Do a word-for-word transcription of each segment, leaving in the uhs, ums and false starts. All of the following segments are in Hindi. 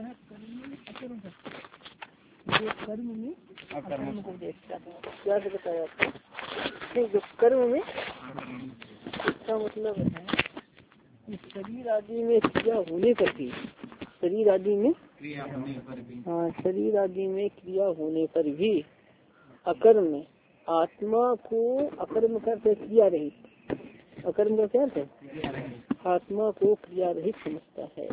यह कर्म में अकर्म जो कर्म में अकर्म को देखता है। क्या बताया आपको जो कर्म में, इसका मतलब है कि शरीर आदि में क्रिया होने पर भी, शरीर आदि में क्रिया होने पर भी, हाँ शरीर आदि में क्रिया होने पर भी अकर्म में आत्मा को अकर्म करते क्रिया रहित, अकर्म का क्या है, आत्मा को क्रिया रहित समझता है।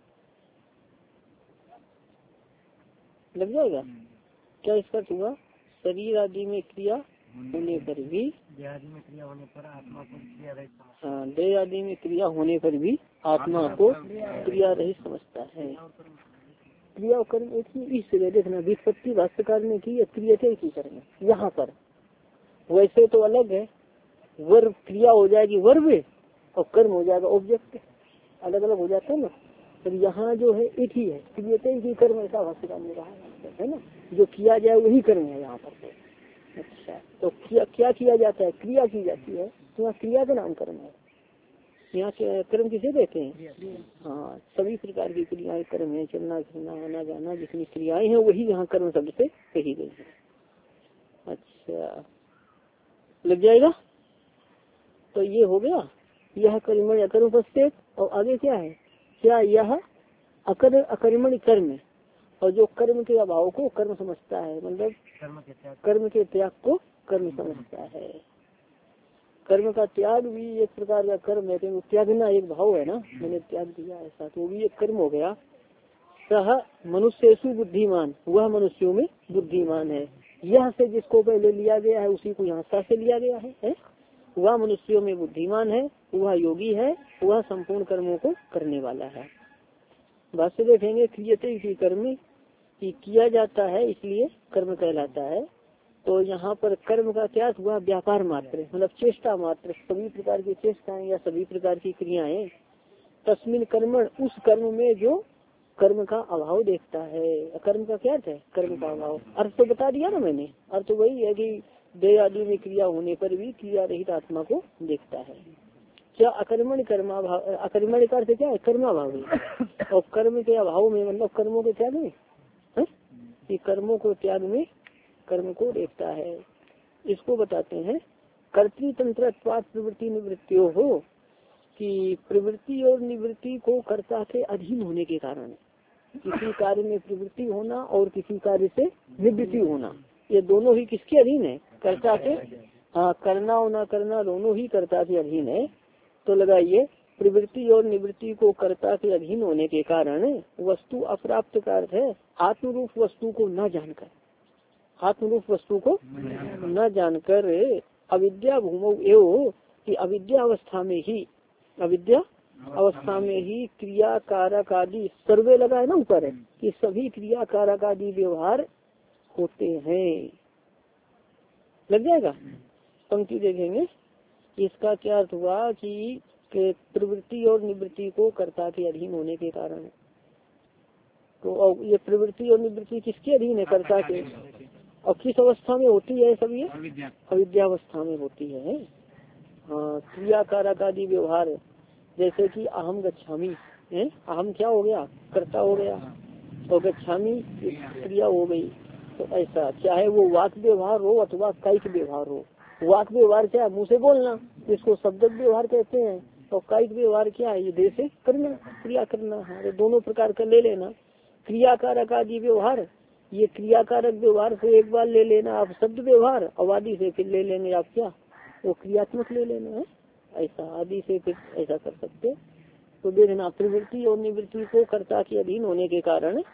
लग जाएगा क्या इसका हुआ? शरीर आदि में क्रिया होने पर भी, देह आदि में क्रिया होने पर आत्मा को क्रिया रहित, हाँ देह आदि में क्रिया होने पर भी आत्मा को क्रिया रहित समझता है। क्रिया और कर्म एक ही, इसलिए देखना व्युत्पत्ति भाष्यकार ने की, क्रियते की कर्म यहाँ पर, वैसे तो अलग है, वर्ब क्रिया हो जाएगी वर्ब और कर्म हो जाएगा ऑब्जेक्ट, अलग अलग हो जाता है ना। पर यहाँ जो है एक ही है, क्रियते ही कर्म, ऐसा भाष्यकार ने कहा है ना, जो किया जाए वही कर्म है यहाँ पर। अच्छा तो क्या क्या किया जाता है? क्रिया की जाती है, तो यहाँ क्रिया का नाम कर्म है। यहाँ कर्म किसे कहते हैं? हाँ सभी प्रकार की क्रियाएं कर्म है, चलना फिरना आना जाना जितनी क्रियाएं हैं वही यहाँ कर्म शब्द से कही गई है। अच्छा लग जाएगा। तो ये हो गया, यह कर्मण अकर्म उपस्थित, और आगे क्या है, क्या यह अकर अकर्मण कर्म, और जो कर्म के अभाव को कर्म समझता है, मतलब कर्म के त्याग, कर्म के त्याग को कर्म समझता है। कर्म का त्याग भी एक प्रकार का कर्म है, क्योंकि त्यागना एक भाव है ना, मैंने त्याग दिया ऐसा, तो भी एक कर्म हो गया। सह मनुष्येषु बुद्धिमान, वह मनुष्यों में बुद्धिमान है। यह से जिसको पहले लिया गया है उसी को यहाँ सा से लिया गया है, है? वह मनुष्यों में बुद्धिमान है, वह योगी है, वह संपूर्ण कर्मों को करने वाला है। बात से देखेंगे क्रियते की कर्म की किया जाता है, इसलिए कर्म कहलाता है। तो यहाँ पर कर्म का क्या हुआ? व्यापार मात्र, मतलब चेष्टा मात्र, सभी प्रकार की चेष्टाएं या सभी प्रकार की क्रियाएं। तस्मिन कर्मण, उस कर्म में जो कर्म का अभाव देखता है। कर्म का क्या है? कर्म का अभाव। अर्थ तो बता दिया ना मैंने, अर्थ तो वही है कि देह आदि में क्रिया होने पर भी क्रिया रहित आत्मा को देखता है। क्या अकर्मण कर्माभाव, अकर्मण का अर्थ क्या है? कर्माभाव। और कर्म के अभाव में मतलब कर्मों के त्याग में, कि कर्मों को त्याग में कर्म को देखता है। इसको बताते हैं कर्तृतंत्र प्रवृत्ति निवृत्तियों हो, कि प्रवृत्ति और निवृत्ति को कर्ता के अधीन होने के कारण, किसी कार्य में प्रवृत्ति होना और किसी कार्य से निवृत्ति होना, ये दोनों ही किसके अधीन है? कर्ता के। हाँ करना और न करना दोनों ही कर्ता के अधीन है। तो लगाइए प्रवृत्ति और निवृत्ति को कर्ता के अधीन होने के कारण वस्तु अप्राप्त का अर्थ है आत्मरूप वस्तु को न जानकर, आत्मरूप वस्तु को न जानकर अविद्या भूमौ एवं, कि अविद्या अवस्था में ही, अविद्या अवस्था में ही क्रिया कारक आदि सर्वे लगा है ना ऊपर, है कि सभी क्रिया कारक आदि व्यवहार होते हैं। लग जाएगा। पंक्ति देखेंगे इसका क्या अर्थ हुआ कि प्रवृत्ति और निवृत्ति को कर्ता के अधीन होने के कारण। तो ये प्रवृत्ति और निवृत्ति किसके अधीन है? कर्ता के। और किस अवस्था में होती है सब ये? अविद्या अवस्था में होती है। हाँ क्रिया कारक आदि व्यवहार, जैसे कि अहम गच्छामी है, अहम क्या हो गया? कर्ता हो गया, और गच्छामी क्रिया हो गई। तो ऐसा चाहे वो वाक व्यवहार हो अथवा कायिक व्यवहार हो। वाक व्यवहार क्या है? मुँह से बोलना, इसको शब्द व्यवहार कहते हैं। और कायिक व्यवहार क्या है? ये देह से करना, क्रिया करना। हाँ तो दोनों प्रकार का ले लेना। क्रिया कारक आदि व्यवहार, ये क्रिया कारक व्यवहार से एक बार ले लेना आप शब्द व्यवहार, और आदि से फिर ले लेंगे आप क्या? वो क्रियात्मक ले लेना है, ऐसा आदि से फिर ऐसा कर सकते। तो देखना प्रवृत्ति और निवृत्ति को कर्ता के अधीन होने के कारण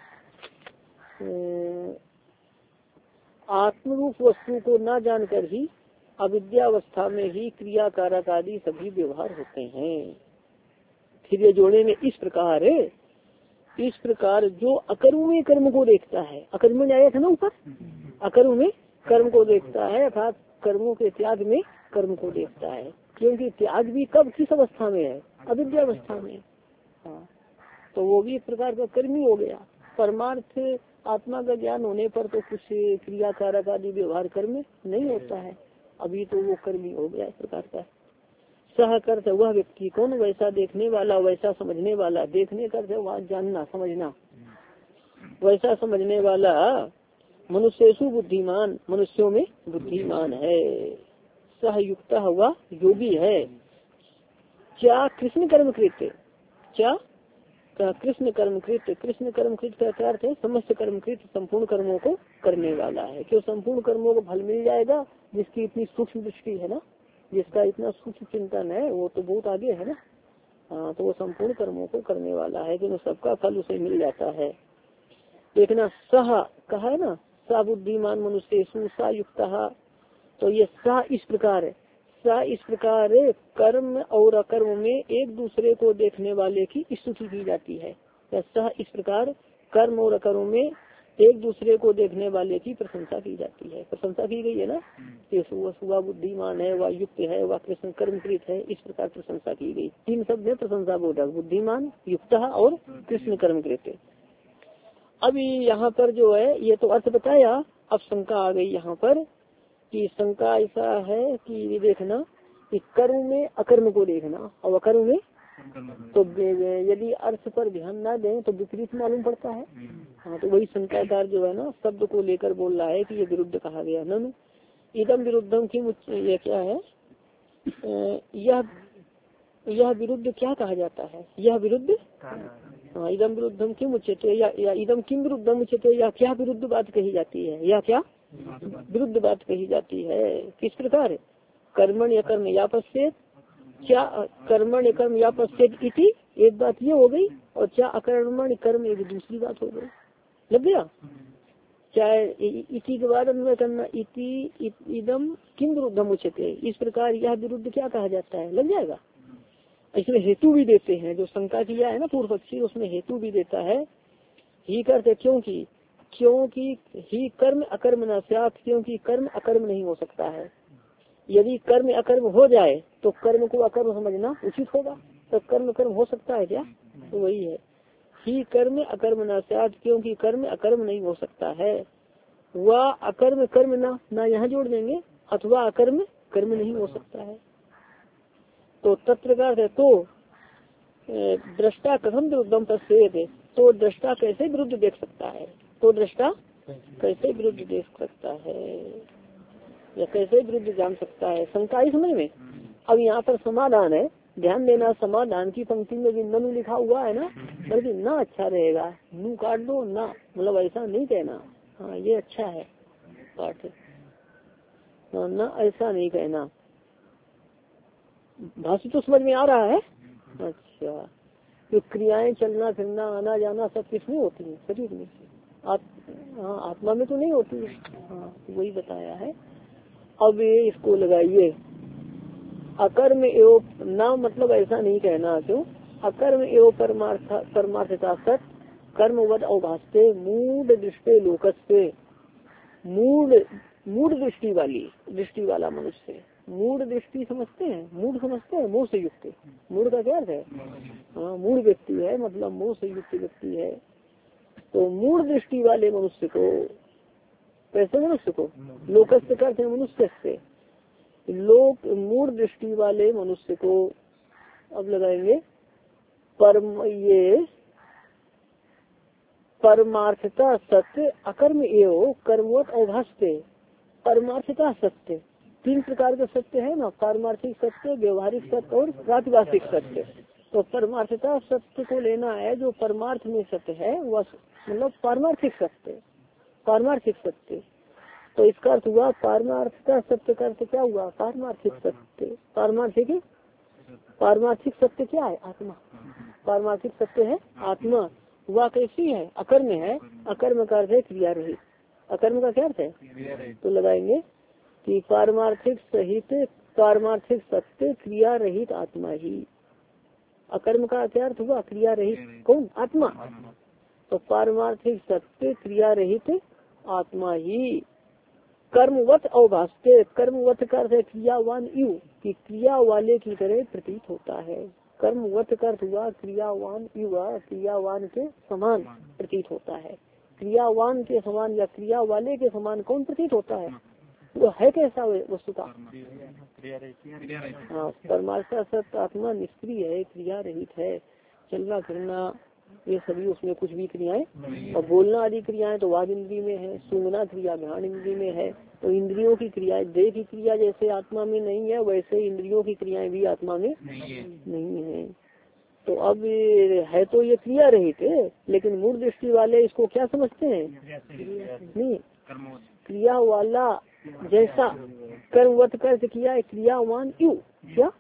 आत्मरूप वस्तु को न जानकर ही अविद्या अवस्था में ही क्रिया कारक आदि सभी व्यवहार होते हैं। फिर ये जोड़ेंगे इस प्रकार है, इस प्रकार जो अकर्म में कर्म को देखता है, अकर्म में आया था ना ऊपर, अकर्म में कर्म को देखता है अर्थात कर्मों के त्याग में कर्म को देखता है। क्योंकि त्याग भी कब किस अवस्था में है? अविद्या अवस्था में। हाँ तो वो भी एक प्रकार का कर्म ही हो गया। परमार्थ आत्मा का ज्ञान होने पर तो कुछ क्रिया कारक आदि व्यवहार कर्म नहीं होता है, अभी तो वो कर्म ही हो गया इस प्रकार का। सहकर्त वह व्यक्ति कौन? वैसा देखने वाला, वैसा समझने वाला। देखने कर वहाँ जानना समझना। वैसा समझने वाला मनुष्येषु बुद्धिमान, मनुष्यों में बुद्धिमान है। सहयुक्त हुआ योगी है। क्या कृष्ण कर्म कृत्य, क्या कृष्ण कर्म कृत्य, कृष्ण कर्म कृत्य का अर्थ है समस्त कर्म कृत्य, संपूर्ण कर्मों को करने वाला है। क्यों संपूर्ण कर्मों को फल मिल जाएगा, जिसकी इतनी सूक्ष्म दृष्टि है ना, जिसका इतना सूक्ष्म चिंतन है, वो तो बहुत आगे है ना। हाँ, तो वो संपूर्ण कर्मों को करने वाला है, कि सबका फल उसे मिल जाता है। देखना सह कहा है ना, सा बुद्धिमान मनुष्य सा युक्त, तो ये सा इस प्रकार है, सा इस प्रकार कर्म और अकर्म में एक दूसरे को देखने वाले की स्तुति की जाती है। सह इस प्रकार कर्म और अकर्म में एक दूसरे को देखने वाले की प्रशंसा की जाती है। प्रशंसा की गई है ना, ये वह बुद्धिमान है, वह युक्त है, वह कृष्ण कर्मकृत है, इस प्रकार प्रशंसा की गई। तीन शब्द है प्रशंसा बोधक, बुद्धिमान, युक्त और कृष्ण कर्मकृत। अभी यहाँ पर जो है ये तो अर्थ बताया, अब शंका आ गई यहाँ पर कि शंका ऐसा है कि देखना कि कर्म में अकर्म को देखना और अकर्म में, तो यदि अर्थ पर ध्यान ना दें तो विपरीत मालूम पड़ता है। हाँ, तो वही शंकाकार जो है ना शब्द को लेकर बोल रहा है कि ये विरुद्ध कहा गया। ननु इदम विरुद्धम की, ये क्या है, यह यह विरुद्ध क्या कहा जाता है, यह विरुद्ध, हाँ, इदम विरुद्धम किम उच्यते, या, या इदम किम विरुद्धम उच्यते, या क्या विरुद्ध बात कही जाती है, या क्या विरुद्ध बात कही जाती है। किस प्रकार, कर्मण या कर्म या पश्चेत, क्या कर्मण कर्म या पश्चेत इति एक बात ये हो गई, और क्या अकर्मण कर्म एक दूसरी बात हो गई। लग गया, चाहे इति के बाद अन्वय करना, इति इदम किम विरुद्धम उच्यते, इस प्रकार यह विरुद्ध क्या कहा जाता है, लग जाएगा। इसमें हेतु भी देते हैं, जो शंका किया है ना पूर्व पक्षी, उसमें हेतु भी देता है। ही करते क्योंकि क्योंकि ही कर्म अकर्म न स्यात्, क्योंकि कर्म अकर्म नहीं हो सकता है। यदि कर्म अकर्म हो जाए तो कर्म को अकर्म समझना उचित होगा, तो कर्म कर्म हो सकता है क्या, तो वही है ही कर्म अकर्म न स्यात्, क्योंकि कर्म अकर्म नहीं हो सकता है। वह अकर्म कर्म न ना यहाँ जोड़ देंगे, अथवा अकर्म कर्म नहीं हो सकता है। तो तत्र का है, तो दृष्टा कथम विरुद्धम पश्येत, तो दृष्टा कैसे विरुद्ध देख सकता है, तो दृष्टा कैसे विरुद्ध देख सकता है या कैसे विरुद्ध जान सकता है, शंका ही समझ में। अब यहाँ पर समाधान है, ध्यान देना, समाधान की पंक्ति में भी ननु लिखा हुआ है ना, बल्कि ना अच्छा रहेगा, नू काट दो ना, मतलब ऐसा नहीं कहना। हाँ, ये अच्छा है पाठ, ना ऐसा नहीं कहना। भाषा तो समझ में आ रहा है। अच्छा, तो क्रियाएं चलना फिरना आना जाना सब किसमें होती है, शरीर में, आत, हाँ, आत्मा में तो नहीं होती। हाँ, वही बताया है। अब ये इसको लगाइए, अकर्म एवं ना, मतलब ऐसा नहीं कहना, क्यों, अकर्म एवं परमार्थ परमार्थता सत कर्मवद अवभासते मूढ़ दृष्टि लोकस्ते, मूढ़ मूढ़ दृष्टि वाली दृष्टि वाला मनुष्य, मूढ़ दृष्टि समझते हैं, मूढ़ समझते हैं, मोह से युक्त, मूढ़ का क्या अर्थ है, हाँ, मूढ़ व्यक्ति है, मतलब मोह से युक्त व्यक्ति है। तो मूढ़ दृष्टि वाले मनुष्य को, कैसे मनुष्य को, लोकस्य करते हैं मनुष्य से, लोक मूढ़ दृष्टि वाले मनुष्य को, अब लगाएंगे परम, ये परमार्थता सत्य अकर्म एवं कर्मवत अवभासते, परमार्थता सत्य, तीन प्रकार के सत्य है ना, पारमार्थिक सत्य, व्यवहारिक सत्य और प्रातिभाषिक सत्य। तो परमार्थता सत्य को लेना है, जो परमार्थ में सत्य है वह मतलब पारमार्थिक सत्य, पारमार्थिक सत्य। तो इसका अर्थ हुआ पारमार्थता सत्य का अर्थ क्या हुआ, पारमार्थिक सत्य। पारमार्थिक पारमार्थिक सत्य क्या है, आत्मा, पारमार्थिक सत्य है आत्मा। वह कैसी है, अकर्म है, अकर्म का अर्थ है क्रिया रहित, अकर्म का क्या अर्थ है, तो लगाएंगे कि पारमार्थिक सहित पारमार्थिक सत्य क्रिया रहित आत्मा ही, अकर्म का क्या अर्थ हुआ, क्रिया रहित कौन, आत्मा। तो पारमार्थिक सत्य क्रिया रहित आत्मा ही कर्मवत अवभासते, कर्मवत का अर्थ है क्रियावान यू, कि क्रिया वाले की तरह प्रतीत होता है। कर्मवत का अर्थ हुआ क्रियावान युवा, क्रियावान के समान प्रतीत होता है। क्रियावान के समान या क्रिया वाले के समान कौन प्रतीत होता है, वो है कैसा वस्तु का, हाँ, परमार्थ सत्य आत्मा निष्क्रिय है, क्रिया रहित है, चलना फिरना ये सभी उसमें कुछ भी क्रियाएं। और बोलना आदि क्रियाएं तो वाग इंद्री में है, सूंघना क्रिया घ्राण इंद्री में है। तो इंद्रियों की क्रियाएं, देह की क्रिया जैसे आत्मा में नहीं है वैसे इंद्रियों की क्रियाएं भी आत्मा में नहीं है। तो अब है तो ये क्रिया रहित है, लेकिन मूल दृष्टि वाले इसको क्या समझते हैं? नहीं, क्रिया वाला जैसा कर्मवत कर्त किया है क्रियावान क्यों क्या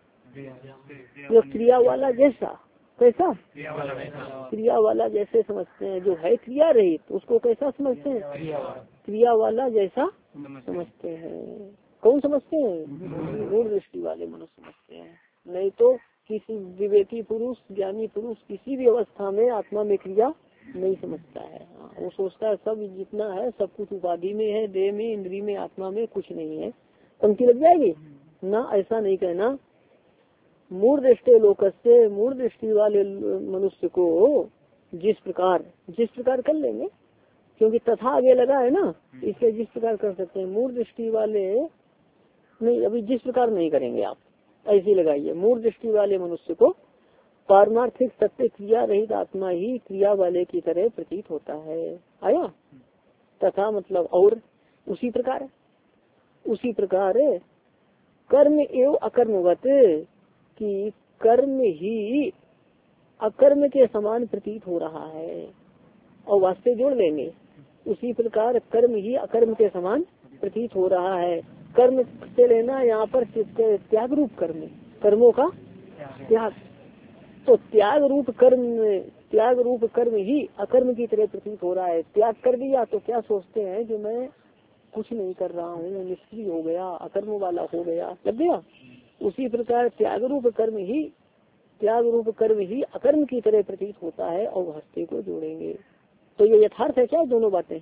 जो क्रिया वाला जैसा कैसा क्रिया वाला जैसे समझते हैं। जो है क्रिया रहित उसको कैसा समझते हैं? क्रिया वाला जैसा समझते हैं। कौन समझते हैं? मूल दृष्टि वाले मनुष्य समझते हैं। नहीं तो किसी विवेकी पुरुष ज्ञानी पुरुष किसी भी अवस्था में आत्मा में क्रिया नहीं समझता है। वो सोचता है सब जितना है सब कुछ उपाधि में है, देह में, इंद्री में, आत्मा में कुछ नहीं है। पंक्ति लग जाएगी ना, ऐसा नहीं कहना। मूढ़ दृष्टि लोकस्य, मूढ़ दृष्टि वाले मनुष्य को जिस प्रकार जिस प्रकार कर लेंगे, क्योंकि तथा आगे लगा है ना, इसलिए जिस प्रकार कर सकते हैं। मूढ़ दृष्टि वाले नहीं, अभी जिस प्रकार नहीं करेंगे आप, ऐसी लगाइए। मूढ़ दृष्टि वाले मनुष्य को पारमार्थिक सत्य क्रिया रहित आत्मा ही क्रिया वाले की तरह प्रतीत होता है। आया तथा मतलब और उसी प्रकार उसी प्रकार कर्म एवं अकर्मवत कि कर्म ही अकर्म के समान प्रतीत हो रहा है। और वास्तव जोड़ लेंगे, उसी प्रकार कर्म ही अकर्म के समान प्रतीत हो रहा है। कर्म से लेना यहाँ पर त्याग रूप कर्म, कर्मों का त्याग। तो त्याग रूप कर्म त्याग रूप कर्म ही अकर्म की तरह प्रतीत हो रहा है। त्याग कर दिया तो क्या सोचते हैं कि मैं कुछ नहीं कर रहा हूँ, निष्क्रिय हो गया, अकर्म वाला हो गया, लग गया। उसी प्रकार त्याग रूप कर्म ही त्याग रूप कर्म ही अकर्म की तरह प्रतीत होता है। और हस्ते को जोड़ेंगे तो ये यथार्थ है क्या? दोनों बातें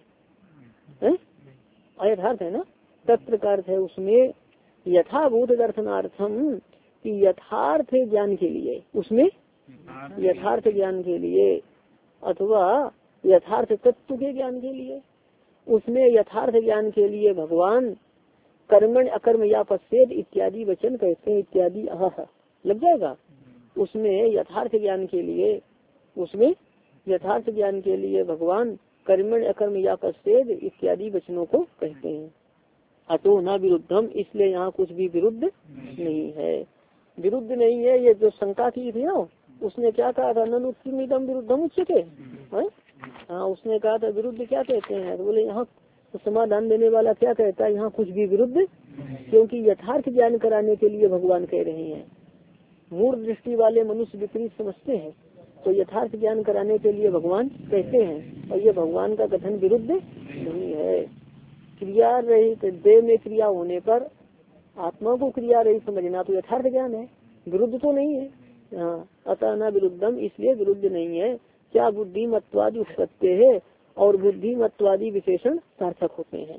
अयथार्थ है ना। तत्प्रकार है उसमें यथाभूत दर्शनार्थम कि यथार्थ ज्ञान के लिए, उसमें यथार्थ ज्ञान के लिए अथवा यथार्थ तत्व के ज्ञान के लिए, उसमें यथार्थ ज्ञान के लिए भगवान कर्मण अकर्म या पश्चेद इत्यादि वचन कहते हैं। इत्यादि अह लग जाएगा। उसमें यथार्थ ज्ञान के लिए उसमें यथार्थ ज्ञान के लिए भगवान कर्मण अकर्म या पश्चेद इत्यादि वचनों को कहते हैं। अतो न विरुद्धम, इसलिए यहाँ कुछ भी विरुद्ध नहीं है। विरुद्ध नहीं है। ये जो शंका की थी ना, उसने क्या कहा था? ननुत्तमीदम विरुद्धम उच्यते। हाँ, उसने कहा था विरुद्ध क्या कहते हैं? तो बोले यहाँ तो समाधान देने वाला क्या कहता है? यहाँ कुछ भी विरुद्ध, क्योंकि यथार्थ ज्ञान कराने के लिए भगवान कह रहे हैं। मूढ़ दृष्टि वाले मनुष्य विपरीत समझते हैं, तो यथार्थ ज्ञान कराने के लिए भगवान कहते हैं। और ये भगवान का कथन विरुद्ध नहीं है। क्रिया रहित देह में क्रिया होने पर आत्मा को क्रिया रहित समझना तो यथार्थ ज्ञान है, विरुद्ध तो नहीं है। हाँ, अतः न विरुद्धम, इसलिए विरुद्ध नहीं है। क्या बुद्धिमत्वादि उपसत्य है और बुद्धिमत्वादि विशेषण सार्थक होते हैं।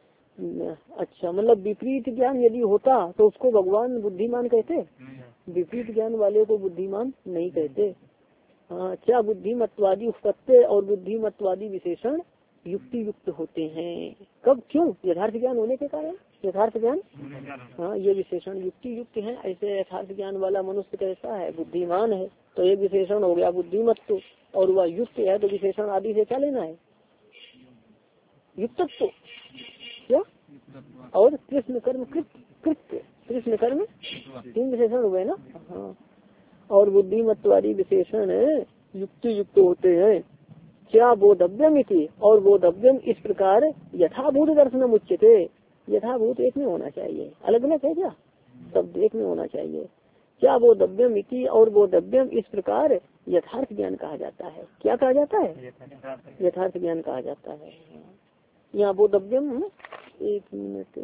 अच्छा, मतलब विपरीत ज्ञान यदि होता तो उसको भगवान बुद्धिमान कहते? विपरीत ज्ञान वाले को बुद्धिमान नहीं कहते। हाँ, क्या बुद्धिमत्वादि उपसत्य और बुद्धिमत्वादि विशेषण युक्ति युक्त होते हैं। कब? क्यों? यथार्थ ज्ञान होने के कारण। यथार्थ ज्ञान, हाँ, ये विशेषण युक्ति युक्त है। ऐसे यथार्थ ज्ञान वाला मनुष्य कैसा है? बुद्धिमान है। तो एक विशेषण हो गया बुद्धिमत्व, और वह युक्त है तो विशेषण आदि से क्या लेना है? युक्तत्व क्या? और कृष्ण कर्म कृत्य, कृष्ण कर्म तीन विशेषण हुए ना। हाँ, और बुद्धिमत्वादी विशेषण युक्ति युक्त होते हैं। क्या बोधव्यम इति, और बोधव्यम इस प्रकार यथाभूत दर्शनम उच्यते। यथाभूत एक में होना चाहिए, अलग अलग है क्या? शब्द एक में होना चाहिए। क्या बोधव्यम इति, और बोधव्यम इस प्रकार यथार्थ ज्ञान कहा जाता है। क्या कहा जाता है? यथार्थ ज्ञान कहा जाता है। यहाँ बोधव्यम, एक मिनट,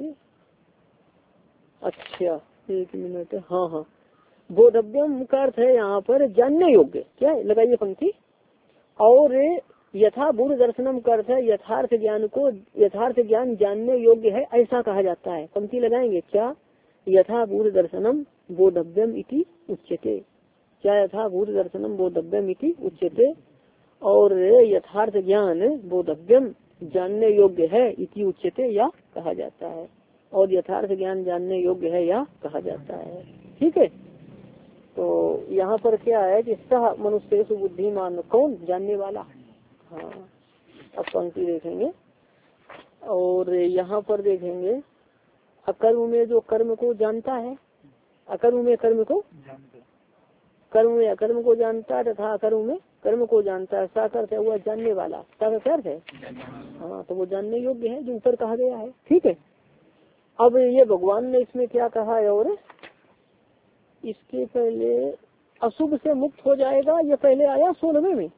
अच्छा एक मिनट, हाँ हाँ, बोधव्यम का अर्थ है यहाँ पर जानने योग्य। क्या लगाइए पंक्ति। और यथाभूत दर्शनम का अर्थ है यथार्थ ज्ञान को, यथार्थ ज्ञान जानने योग्य है ऐसा कहा जाता है। पंक्ति लगाएंगे। क्या? यथाभूत दर्शनम बोधव्यम इति उच्यते। क्या? यथाभूत दर्शनम बोधव्यम इति उच्यते। और यथार्थ ज्ञान बोधव्यम जानने योग्य है इति उच्यते या कहा जाता है। और यथार्थ ज्ञान जानने योग्य है या कहा जाता है। ठीक है। तो यहाँ पर क्या है कि सह मनुष्य बुद्धिमान, कौन? जानने वाला। हाँ, अब पंक्ति देखेंगे और यहाँ पर देखेंगे अकर्म में जो कर्म को जानता है, अकर्म में कर्म को, कर्म में अकर्म को जानता तथा अकर्म में कर्म को जानता है, सा करते हुआ जानने वाला, सा का क्या अर्थ है? हाँ, तो वो जानने योग्य है जो ऊपर कहा गया है। ठीक है, अब ये भगवान ने इसमें क्या कहा है, और इसके पहले अशुभ से मुक्त हो जाएगा, ये पहले आया सोलहवें में,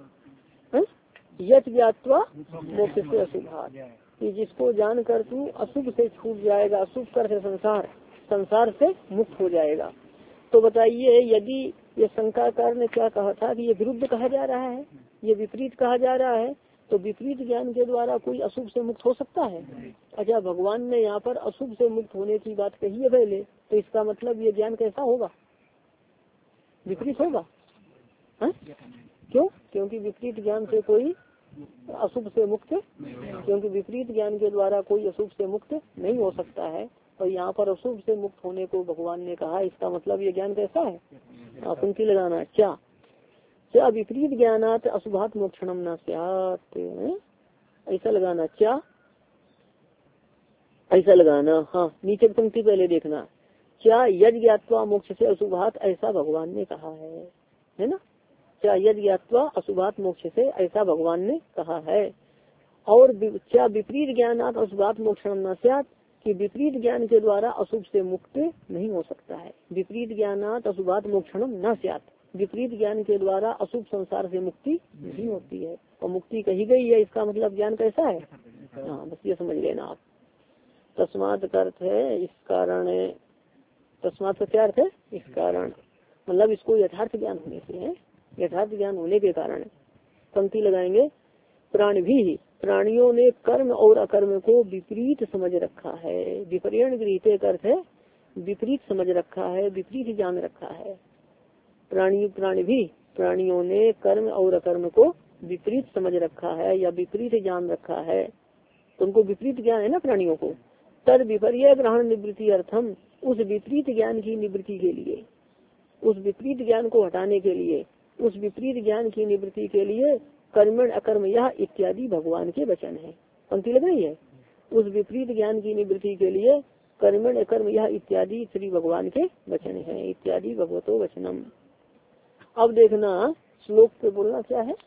यत ज्ञात्वा मोक्ष से अशुभात्, कि जिसको जानकर तू अशुभ से छूट जाएगा, अशुभ कर संसार, संसार से मुक्त हो जाएगा। तो बताइए, यदि ये शंकाकार ने क्या कहा था कि ये विरुद्ध कहा जा रहा है, ये विपरीत कहा जा रहा है, तो विपरीत ज्ञान के द्वारा कोई अशुभ से मुक्त हो सकता है? अच्छा, भगवान ने यहाँ पर अशुभ से मुक्त होने की बात कही है पहले, तो इसका मतलब ये ज्ञान कैसा होगा? विपरीत होगा। है? क्यों? क्योंकि विपरीत ज्ञान से कोई अशुभ से मुक्त, क्योंकि विपरीत ज्ञान के द्वारा कोई अशुभ से मुक्त नहीं हो सकता है, और यहाँ पर अशुभ से मुक्त होने को भगवान ने कहा, इसका मतलब ये ज्ञान कैसा है? पंक्ति लगाना, क्या क्या विपरीत ज्ञानात अशुभात मोक्षणम न स्यात्, ऐसा लगाना, क्या ऐसा लगाना। हाँ, नीचे पंक्ति पहले देखना, क्या यद ज्ञात्वा मोक्ष से अशुभात, ऐसा भगवान ने कहा है, है ना? क्या यद ज्ञात्वा अशुभात मोक्ष से, ऐसा भगवान ने कहा है। और क्या विपरीत ज्ञानात अशुभात मोक्षणम न स्यात्, कि विपरीत ज्ञान के द्वारा अशुभ से मुक्त नहीं हो सकता है। विपरीत ज्ञानात अशुभात मोक्षणम न स्यात्, विपरीत ज्ञान के द्वारा अशुभ संसार से मुक्ति नहीं होती है, और मुक्ति कही गई है, इसका मतलब ज्ञान कैसा है? हाँ, बस ये समझ लेना आप। तस्मात् का अर्थ है इस कारण, तस्मात् का क्या अर्थ है? इस कारण, मतलब इसको यथार्थ ज्ञान होने से है, यथार्थ ज्ञान होने के कारण। पंक्ति लगाएंगे, प्राण भी, प्राणियों ने कर्म और अकर्म को विपरीत समझ रखा है। विपरीत गृहीते का अर्थ है विपरीत समझ रखा है, विपरीत जान रखा है। प्राणी प्राणी भी, प्राणियों ने कर्म और अकर्म को विपरीत समझ रखा है या विपरीत जान रखा है, तो उनको विपरीत ज्ञान है ना प्राणियों को। तद विपर्य ग्रहण निवृत्ति अर्थम, उस विपरीत ज्ञान की निवृत्ति के लिए, उस विपरीत ज्ञान को हटाने के लिए, उस विपरीत ज्ञान की निवृत्ति के लिए कर्मण अकर्म यह इत्यादि भगवान के वचन है। पंक्ति लग रही है, उस विपरीत ज्ञान की निवृत्ति के लिए कर्मण अकर्म यह इत्यादि श्री भगवान के वचन है, इत्यादि भगवतो वचनम। अब देखना श्लोक पे बोलना क्या है,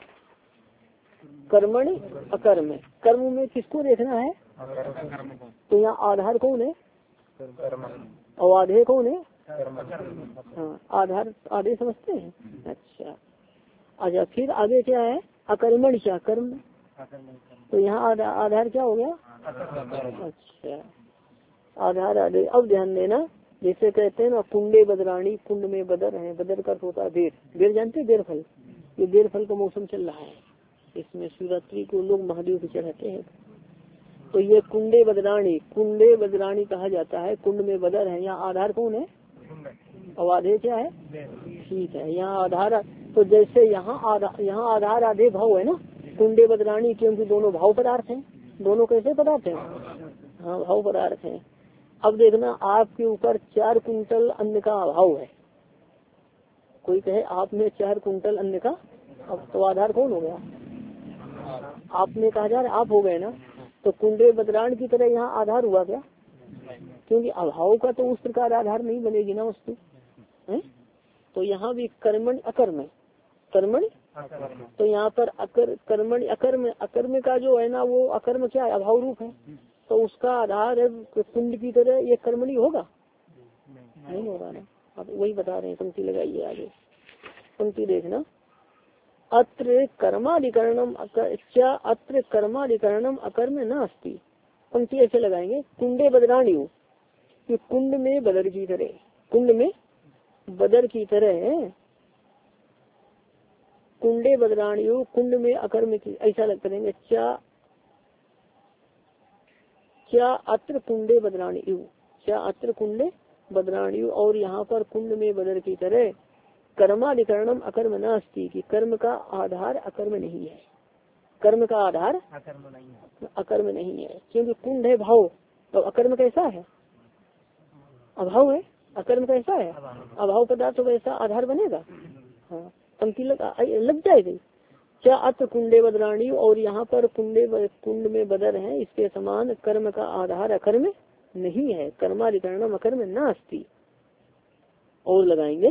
कर्मण अकर्म, कर्म में किसको देखना है? तो यहाँ आधार कौन है और आधे कौन है? हाँ, आधार आधे समझते हैं। अच्छा अच्छा, फिर आगे क्या है? अकर्मण क्या कर्म, तो यहाँ आधार क्या हो गया? अच्छा, आधार आधे। अब ध्यान देना, जैसे कहते हैं ना कुंडे बदरानी, कुंड में बदर है, बदर का होता है बेर, बेर जानते हैं? बेर फल, ये बेर फल का मौसम चल रहा है, इसमें शिवरात्रि को लोग महादेव को चढ़ाते हैं। तो ये कुंडे बदरानी, कुंडे बदरानी कहा जाता है, कुंड में बदर है। यहाँ आधार कौन है और आधे क्या है? ठीक है, यहाँ आधार, तो जैसे यहाँ आधार, यहाँ आधार आधे भाव है ना, कुंडे बदरानी, क्योंकि दोनों भाव पदार्थ हैं। दोनों कैसे पदार्थ हैं? हाँ, भाव पदार्थ हैं। अब देखना, आपके ऊपर चार कुंटल अन्न का अभाव है, कोई कहे आप में चार कुंटल अन्न का, अब तो आधार कौन हो गया? आपने कहा जा रहा आप हो गए ना, तो कुंडे बदरान की तरह यहाँ आधार हुआ क्या? क्योंकि अभाव का तो उस प्रकार आधार नहीं बनेगी ना वस्तु है। तो यहाँ भी कर्मण अकर्म, कर्मण, तो यहाँ पर अकर कर्मण अकर्म, अकर्म का जो है ना वो अकर्म क्या है? अभाव रूप है, तो उसका आधार है कुंड की तरह, ये कर्मणी होगा? नहीं होगा ना। अब वही बता रहे हैं, पंक्ति लगाइए आगे, पंक्ति देखना, अत्र कर्माधिकरणम क्या, अत्र कर्माधिकरणम अकर्म न अस्ति। पंक्ति ऐसे लगाएंगे, कुंडे बदराणियों, कि कुंड में बदर की तरह, कुंड में बदर की तरह, कुंडे बदराणियों, कुंड में अकर्म की, ऐसा लग करेंगे, क्या क्या अत्र कुंडे बदराणियों, क्या अत्र कुंडे बदराणियों, और यहाँ पर कुंड में बदर की तरह कर्माधिकरणम अकर्म न अस्ति, कि कर्म का आधार अकर्म नहीं है, कर्म का आधार अकर्म नहीं है, अकर्म नहीं है, क्योंकि कुंड है भाव, तो अकर्म कैसा है? अभाव है, अकर्म कैसा है, अभाव पदार्थ तो वैसा आधार बनेगा। हाँ, पंक्ति लग, लग जाएगी। क्या अत्र कुंडे बदराणी, और यहाँ पर कुंडे कुंड में बदर है, इसके समान कर्म का आधार अकर्म नहीं है। कर्माधिकरणम अकर्म न अस्ति। और लगाएंगे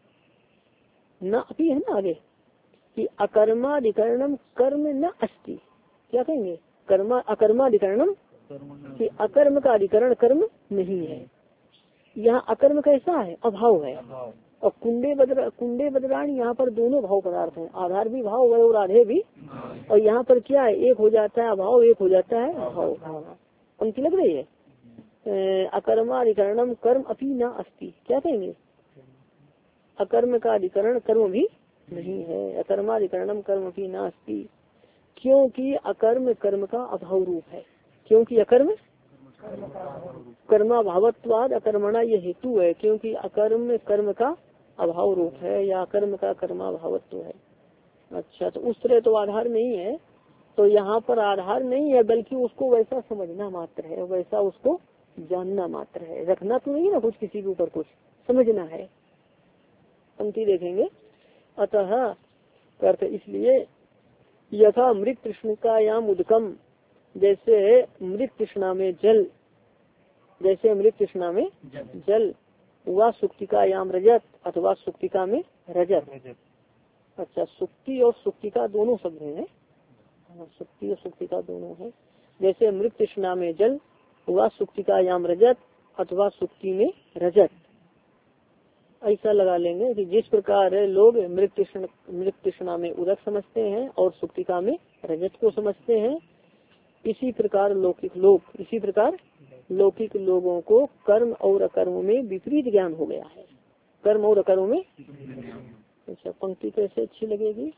न अपी है ना आगे कि अकर्माधिकरणम कर्म न अस्ति। क्या कहेंगे, कर्मा अकर्माधिकरणम कि अकर्म का अधिकरण कर्म नहीं है। यहाँ अकर्म कैसा है, अभाव है। और कुंडे बदर कुंडे बदराणी, यहाँ पर दोनों भाव पदार्थ हैं, आधार भी भाव है और आधे भी। और यहाँ पर क्या है, एक हो जाता है अभाव, एक हो जाता है अभाव। पंक्ति लग रही है। अकर्माधिकरणम कर्म अपि न अस्ति। क्या कहेंगे, अकर्म का अधिकरण कर्म भी नहीं है। अकर्माधिकरणम कर्म अपि न अस्ति, क्योंकि अकर्म कर्म का अभाव रूप है। क्योंकि अकर्म कर्माभावत्वाद अकर्मणा ये हेतु है, क्योंकि अकर्म कर्म का अभाव रूप है या कर्म का कर्माभावत्व है। अच्छा, तो उस तरह तो आधार नहीं है। तो यहाँ पर आधार नहीं है, बल्कि उसको वैसा समझना मात्र है, वैसा उसको जानना मात्र है। रखना तो नहीं ना कुछ किसी के ऊपर, कुछ समझना है। पंक्ति देखेंगे। अतः अर्थ इसलिए यथा मृत तृष्णिकायाम उदकम, जैसे मृत तृष्णा में जल, जैसे मृत तृष्णा में जल, व सुक्तिकायाम रजत, अथवा सुक्तिका में रजत। अच्छा, सुक्ति और सुक्तिका दोनों शब्द हैं, सुक्ति और सुक्तिका दोनों है। जैसे मृत तृष्णा में जल, व सुक्तिकायाम रजत, अथवा सुक्ति में रजत। ऐसा लगा लेंगे कि जिस प्रकार लोग मृत तृष्णा मृत तृष्णा में उदक समझते हैं और सुक्तिका में रजत को समझते हैं, इसी प्रकार लौकिक लोग इसी प्रकार लौकिक लोगों को कर्म और अकर्म में विपरीत ज्ञान हो गया है। कर्म और अकर्म में। अच्छा, पंक्ति कैसे अच्छी लगेगी।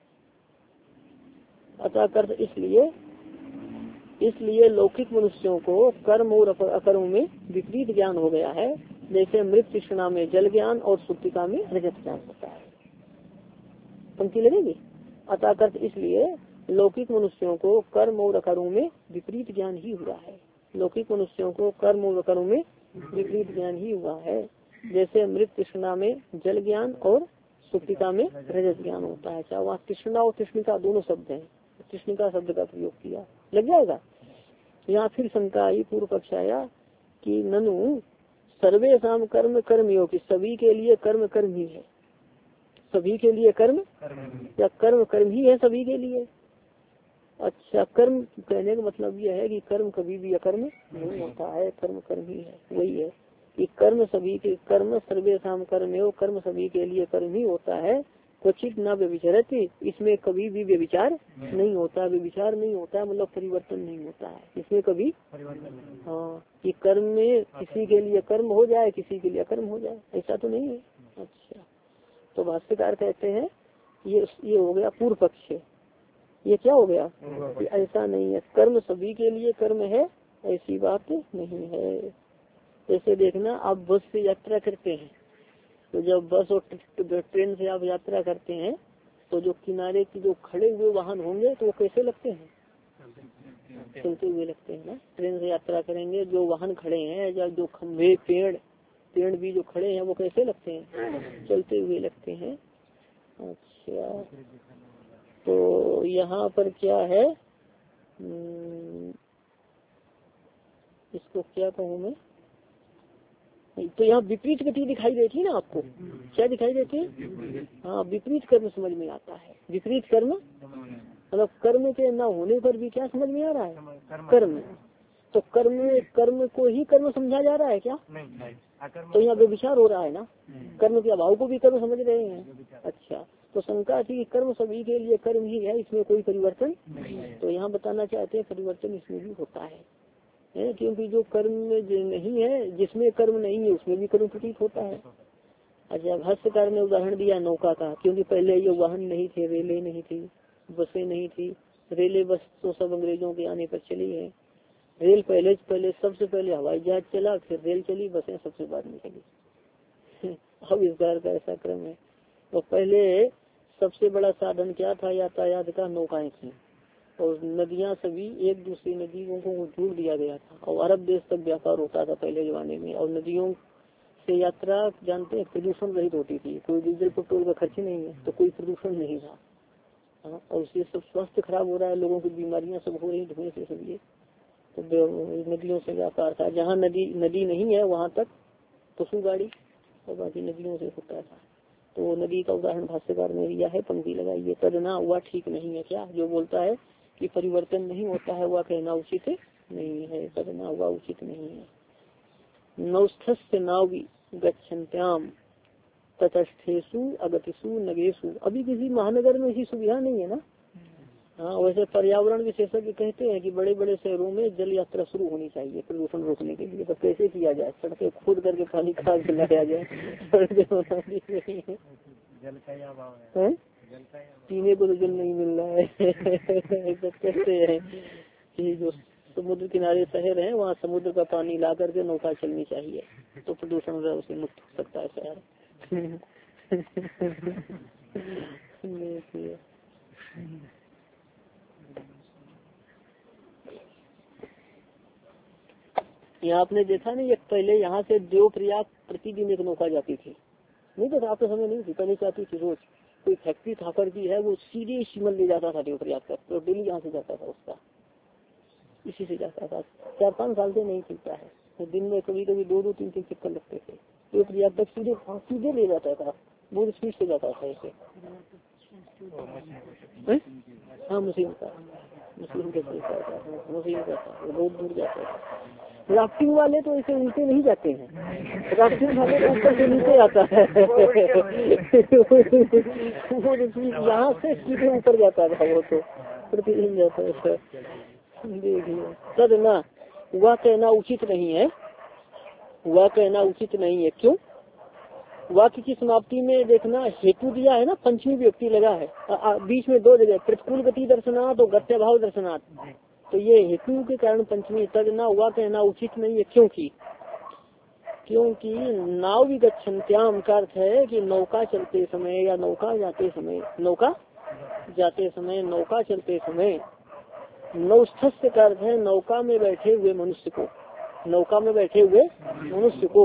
अतः कर्म इसलिए इसलिए लौकिक मनुष्यों को कर्म और अकर्म में विपरीत ज्ञान हो गया है, जैसे मृत तृष्णा में जल ज्ञान और सुक्तिका में रजत ज्ञान होता है। पंक्ति लगेगी। अतः कर्म इसलिए लौकिक मनुष्यों को कर्म और अकर्म में विपरीत ज्ञान ही हुआ है। लौकिक मनुष्यों को कर्म और अकर्म में विपरीत ज्ञान ही हुआ है, जैसे मृत तृष्णा में जल ज्ञान और सुक्तिका में रजत ज्ञान होता है। चाहे वहाँ तृष्णा और तृष्णिका दोनों शब्द हैं, तृष्णिका शब्द का प्रयोग किया, लग जाएगा। यहाँ फिर शंका आई, पूर्व पक्ष आया कि ननु सर्वेषाम कर्म कर्मयोग, की सभी के लिए कर्म कर्म ही है। सभी के लिए कर्म या कर्म कर्म ही है सभी के लिए। अच्छा, कर्म कहने का मतलब यह है कि कर्म कभी भी अकर्म नहीं होता है, कर्म कर्म ही है। वही है कि कर्म सभी के कर्म सर्वेषाम कर्म हो, कर्म सभी के लिए कर्म ही होता है। क्वचित न व्यभिचरति, इसमें कभी भी व्यभिचार नहीं होता। व्यभिचार नहीं होता मतलब परिवर्तन नहीं होता है इसमें कभी। हाँ, कि कर्म में किसी के लिए कर्म हो जाए, किसी के लिए अकर्म हो जाए, ऐसा तो नहीं है। अच्छा, तो भाष्यकार कहते हैं ये ये हो गया पूर्व पक्ष। ये क्या हो गया कि ऐसा नहीं है, कर्म सभी के लिए कर्म है, ऐसी बात नहीं है। जैसे देखना, आप बस से यात्रा करते हैं, तो जब बस और ट्रेन से आप यात्रा करते हैं, तो जो किनारे की जो खड़े हुए वाहन होंगे तो वो कैसे लगते हैं, चलते हुए लगते हैं ना। ट्रेन से यात्रा करेंगे, जो वाहन खड़े हैं या जो खंभे पेड़ पेड़ भी जो खड़े हैं वो कैसे लगते हैं, चलते हुए लगते हैं। अच्छा, तो यहाँ पर क्या है, इसको क्या कहूँ मैं, तो यहाँ विपरीत गति दिखाई देती है ना आपको, क्या दिखाई देती है। हाँ, विपरीत कर्म समझ में आता है। विपरीत कर्म मतलब कर्म के न होने पर भी क्या समझ में आ रहा है, कर्म। तो कर्म कर्म को ही कर्म समझा जा रहा है क्या, तो यहाँ व्यभिचार हो रहा है ना। कर्म के अभाव को भी कर्म समझ रहे हैं। अच्छा, तो शंका थी कर्म सभी के लिए कर्म ही है, इसमें कोई परिवर्तन नहीं। तो यहाँ बताना चाहते हैं परिवर्तन इसमें भी होता है, है? क्योंकि जो कर्म में नहीं है, जिसमें कर्म नहीं है उसमें भी कर्म प्रतीत होता है। अच्छा, भाष्यकार ने उदाहरण दिया नौका का, क्योंकि पहले ये वाहन नहीं थे, रेले नहीं थी, बसें नहीं थी। रेले बस तो सब अंग्रेजों के आने पर चली है। रेल पहले पहले सबसे पहले हवाई जहाज चला, फिर रेल चली, बसें सबसे बाद में चली। अब इस बार का ऐसा क्रम है। तो पहले सबसे बड़ा साधन क्या था यातायात का, नौकाएं थी, और नदियां सभी एक दूसरी नदियों को जोड़ दिया गया था, और अरब देश तक व्यापार होता था पहले जमाने में। और नदियों से यात्रा जानते हैं प्रदूषण रहित होती थी, कोई डीजल पेट्रोल का खर्च नहीं है, तो कोई प्रदूषण नहीं था। हाँ, और उससे सब स्वास्थ्य खराब हो रहा है, लोगों की बीमारियां सब हो रही धुएं से सब। ये तो नदियों से व्यापार था, जहाँ नदी नदी नहीं है वहाँ तक पशु गाड़ी और बाकी नदियों से होता था। तो नदी का उदाहरण भाष्यकार ने दिया है, पंक्ति लगाइए। तदना हुआ ठीक नहीं है क्या, जो बोलता है कि परिवर्तन नहीं होता है वह कहना उचित नहीं है, तदना हुआ उचित नहीं है। नौस्थस्य नाव गच्छन्त्याम तटस्थेषु अगतिषु नगेषु। अभी किसी महानगर में ऐसी सुविधा नहीं है ना। हाँ, वैसे पर्यावरण विशेषज्ञ कहते हैं कि बड़े बड़े शहरों में जल यात्रा शुरू होनी चाहिए प्रदूषण रोकने के लिए। तो कैसे किया जाए, सड़कें खोद करके पानी खाद लाया जाए, जल का अभाव है, पीने को तो जल नहीं मिल रहा है। कहते हैं कि जो समुद्र किनारे शहर है वहाँ समुद्र का पानी ला करके नौका चलनी चाहिए, तो प्रदूषण से मुक्त हो सकता है शहर। यहाँ आपने देखा नहीं, एक पहले यहाँ से देवप्रयाग प्रतिदिन एक नौका जाती थी, नहीं देखा आपके समय नहीं थी, पहले जाती थी रोज। कोई फैक्ट्री थापर की है वो सीधे शिमल ले जाता था देवप्रयाग तक, तो डेली यहाँ से जाता था, उसका इसी से जाता था। चार पाँच साल से नहीं चलता है, तो दिन में कभी कभी दो दो तीन तीन चक्कर लगते थे, देवप्रयाग तक सीधे सीधे ले जाता था, बहुत स्पीड से जाता था ऐसे। हाँ, मशीन का मशीन के मशीन का था, वो बहुत दूर जाता था। राफ्टिंग वाले तो ऐसे नीचे नहीं जाते हैं, राफ्टिंग वाले तो ऊपर से नीचे आता है, यहाँ से सीधे ऊपर जाता था वो, तो प्रतिदिन जाता है। देखिए, तद ना वह कहना उचित नहीं है, वह कहना उचित नहीं है। क्यों? वाक्य की समाप्ति में देखना हेतु दिया है ना, पंचमी व्यक्ति लगा है, आ, आ, बीच में दो जगह प्रतिकूल गति दर्शनार्थ और गत्य भाव दर्शनार्थ, तो ये हेतु के कारण पंचमी। तद ना हुआ कहना उचित नहीं है, क्योंकि क्योंकि नाव विगच्छन्त्याम का अर्थ है कि नौका चलते समय या नौका जाते समय, नौका जाते समय नौका चलते समय, नौस्थस्य का अर्थ है नौका में बैठे हुए मनुष्य को, नौका में बैठे हुए मनुष्य को।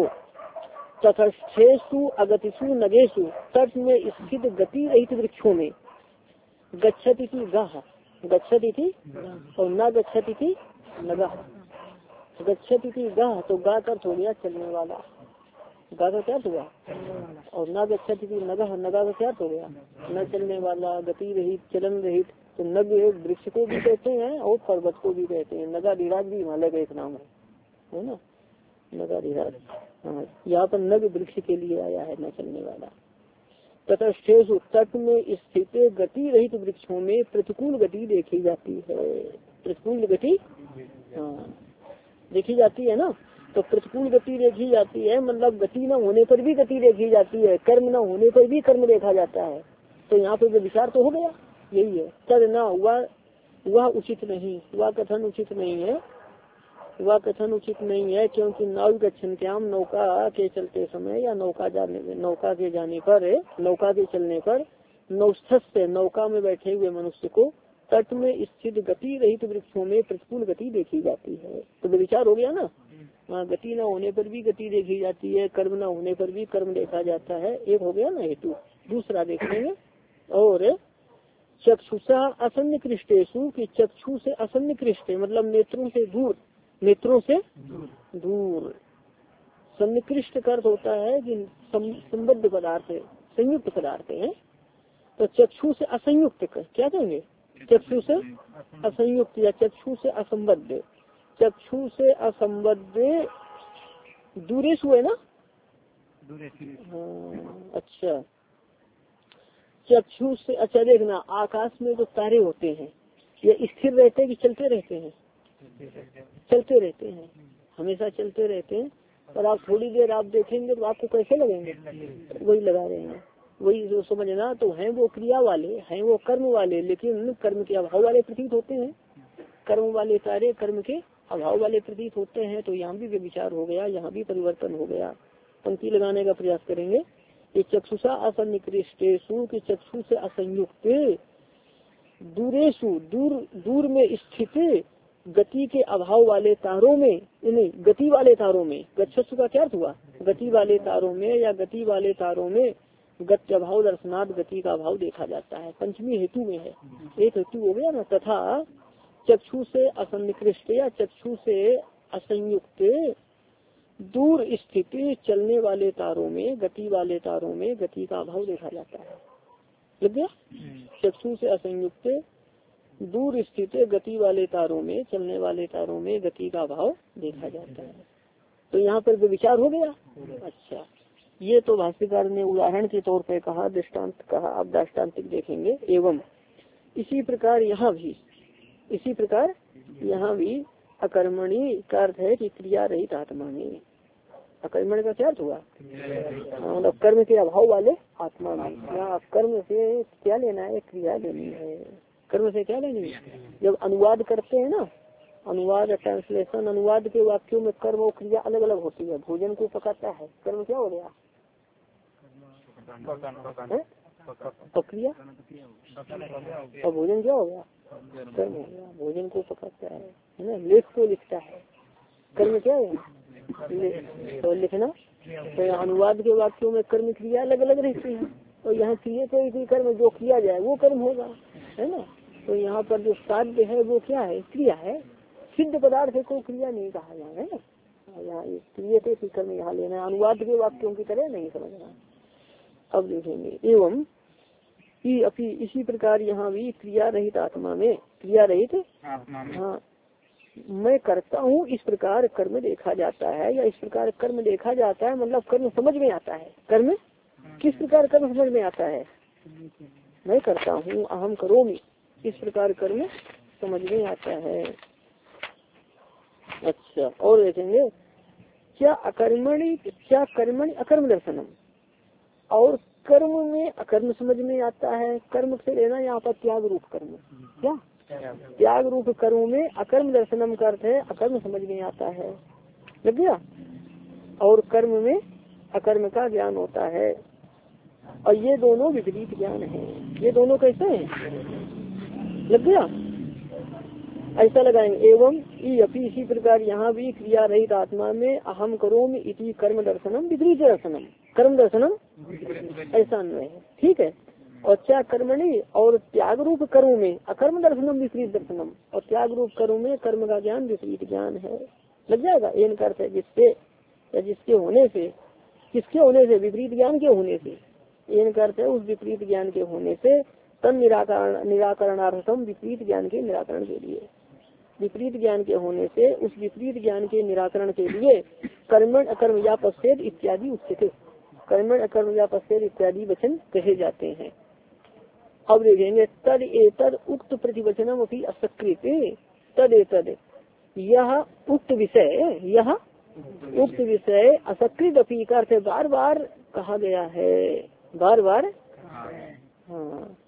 तटस्थेषु अगतिषु नगेषु, तट में स्थित गति रहित वृक्षों में, गच्छति थी गाह, गच्छति थी और न गच्छति थी नगा, गच्छति थी गाह, तो गा का अर्थ हो गया चलने वाला, गा का क्या हुआ, और न गच्छति थी नगा, नगा का क्या हो गया न चलने वाला, गति रहित, चलन रहित। तो नग वृक्ष को भी कहते हैं और पर्वत को भी कहते हैं। नगाधिराज भी हिमालय का एक नाम है, है ना, नगाधिराज। हाँ, यहाँ पर नग वृक्ष के लिए आया है, न चलने वाला। तटस्थेषु, तट में स्थित गति रहित वृक्षों में प्रतिकूल गति देखी जाती है, प्रतिकूल गति हाँ देखी जाती है ना। तो प्रतिकूल गति देखी जाती है मतलब गति न होने पर भी गति देखी जाती है, कर्म न होने पर भी कर्म देखा जाता है। तो यहाँ पे विचार तो हो गया, यही है। तद न हुआ वह उचित नहीं, वह कथन उचित नहीं है, वह कथन उचित नहीं है क्योंकि नाव गच्छन्त्याम, नौका के चलते समय या नौका जाने नौका के जाने पर, नौका के चलने पर, नौस्थस्य नौका में बैठे हुए मनुष्य को तट में स्थित गति रहित वृक्षों में प्रतिकूल गति देखी जाती है। तो विचार हो गया ना, वहाँ गति न होने पर भी गति देखी जाती है, कर्म न होने पर भी कर्म देखा जाता है, एक हो गया ना हेतु। दूसरा देखेंगे, और चक्षुषा असन्न कृष्टेशु की, चक्षु से असन्न कृष्ट मतलब नेत्रों से दूर, नेत्रों से दूर। सन्निकृष्ट का अर्थ होता है कि संबद्ध पदार्थ, संयुक्त पदार्थ है। तो चक्षु से असंयुक्त क्या कहेंगे, चक्षु से असंयुक्त या चक्षु से असंबद्ध, चक्षु से असंबद्ध दूरेशु है ना। हाँ, अच्छा, चक्षु से, अच्छा देखना आकाश में जो तारे होते हैं ये स्थिर रहते हैं कि चलते रहते हैं, चलते रहते हैं, हमेशा चलते रहते हैं। और आप थोड़ी देर आप देखेंगे तो आपको कैसे लगेंगे, वही लगा रहे हैं, वही जो समझना। तो हैं वो क्रिया वाले, हैं वो कर्म वाले, लेकिन कर्म के अभाव वाले प्रतीत होते हैं। कर्म वाले तारे कर्म के अभाव वाले प्रतीत होते हैं। तो यहाँ भी विचार हो गया, यहाँ भी परिवर्तन हो गया। पंक्ति लगाने का प्रयास करेंगे। ये चक्षुषा असन्निकृष्टेषु की, चक्षु से असंयुक्त, दूरेशु दूर दूर में स्थित, गति के अभाव वाले तारों में, नहीं गति वाले तारों में, गच्छस्सु का क्या हुआ, गति वाले तारों में या गति वाले तारों में गति अभाव दर्शनार्थ गति का अभाव देखा जाता है। पंचमी हेतु में है, एक हेतु हो गया ना। तथा चक्षु से असन्निकृष्ट या चक्षु से असंयुक्त दूर स्थित चलने वाले तारों में गति वाले तारों में गति का अभाव देखा जाता है। लग गया? चक्षु से असंयुक्त दूर स्थित गति वाले तारों में चलने वाले तारों में गति का अभाव देखा जाता है। तो यहाँ पर विचार हो गया। अच्छा, ये तो भाष्यकार ने उदाहरण के तौर पे कहा, दृष्टांत कहा। अब दृष्टांतिक देखेंगे। एवं इसी प्रकार यहाँ भी इसी प्रकार यहाँ भी अकर्मणी का अर्थ है कि क्रिया रहित आत्मा में। अकर्मण का क्या अर्थ हुआ? मतलब कर्म के अभाव वाले आत्मा में। यहाँ कर्म से क्या लेना है? क्रिया लेनी है। कर्म से क्या लेनी है? जब अनुवाद करते हैं ना, अनुवाद ट्रांसलेशन, अनुवाद के वाक्यों में कर्म और क्रिया अलग अलग होती है। भोजन को पकाता है, कर्म क्या हो गया? और क्रिया और भोजन क्या हो गया? कर्म हो गया। भोजन को पकाता है, है ना। लेख को लिखता है, कर्म क्या है? तो लिखना। तो अनुवाद के वाक्यों में कर्म क्रिया अलग अलग रहती है। तो यहाँ क्रिया तो एक ही कर्म जो किया जाए वो कर्म होगा, है ना। तो यहाँ पर जो साध्य है वो क्या है? क्रिया है। सिद्ध पदार्थ को क्रिया नहीं कहा जाए, है ना। यहाँ क्रिया के कर्म यहाँ लेना, अनुवाद के वाक्यों की तरह नहीं समझना। अब देखेंगे। एवं अपनी इसी प्रकार यहाँ भी क्रिया रहित आत्मा में, क्रिया रहित हाँ मैं करता हूँ, इस प्रकार कर्म देखा जाता है। या इस प्रकार कर्म देखा जाता है मतलब कर्म समझ में आता है। कर्म किस प्रकार कर्म समझ में आता है? मैं करता हूँ, अहम करोमि, इस प्रकार कर्म समझ में आता है। अच्छा, और देखेंगे क्या अकर्मणि क्या कर्मणि अकर्म दर्शनम, और कर्म में अकर्म समझ में आता है। कर्म से लेना यहाँ पर त्याग रूप कर्म, क्या त्याग रूप कर्म में अकर्म दर्शनम का अर्थ है अकर्म समझ में आता है। लग गया? और कर्म में अकर्म का ज्ञान होता है। और ये दोनों विपरीत ज्ञान है। ये दोनों कैसे हैं? लग गया? ऐसा लगाएंगे। एवं इसी प्रकार यहाँ भी क्रिया रहित आत्मा में अहम करोमि इति कर्म दर्शनम विपरीत दर्शनम, कर्म दर्शनम ऐसा अन्वय है। ठीक है। और क्या कर्मणि और त्याग रूप कर्म में अकर्म दर्शनम विपरीत दर्शनम, और त्याग रूप कर्म में कर्म का ज्ञान विपरीत ज्ञान है। लग जाएगा? एन का अर्थ है जिससे या जिसके होने से, किसके होने से? विपरीत ज्ञान के होने से। एन का अर्थ है उस विपरीत ज्ञान के होने से, तन निराकरण निराकरणार्थम विपरीत ज्ञान के निराकरण के लिए, विपरीत ज्ञान के होने से उस विपरीत ज्ञान के निराकरण के लिए कर्मण अकर्म या पश्चेद इत्यादि उच्चते, कर्मण अकर्म या पश्चेद इत्यादि वचन कहे जाते हैं। अब देखेंगे तद एतद उक्त प्रतिवचनम अपनी असकृत, तद एतद यह उक्त विषय, यह उक्त विषय असकृत अपनी का अर्थ बार बार कहा गया है, बार बार। हाँ,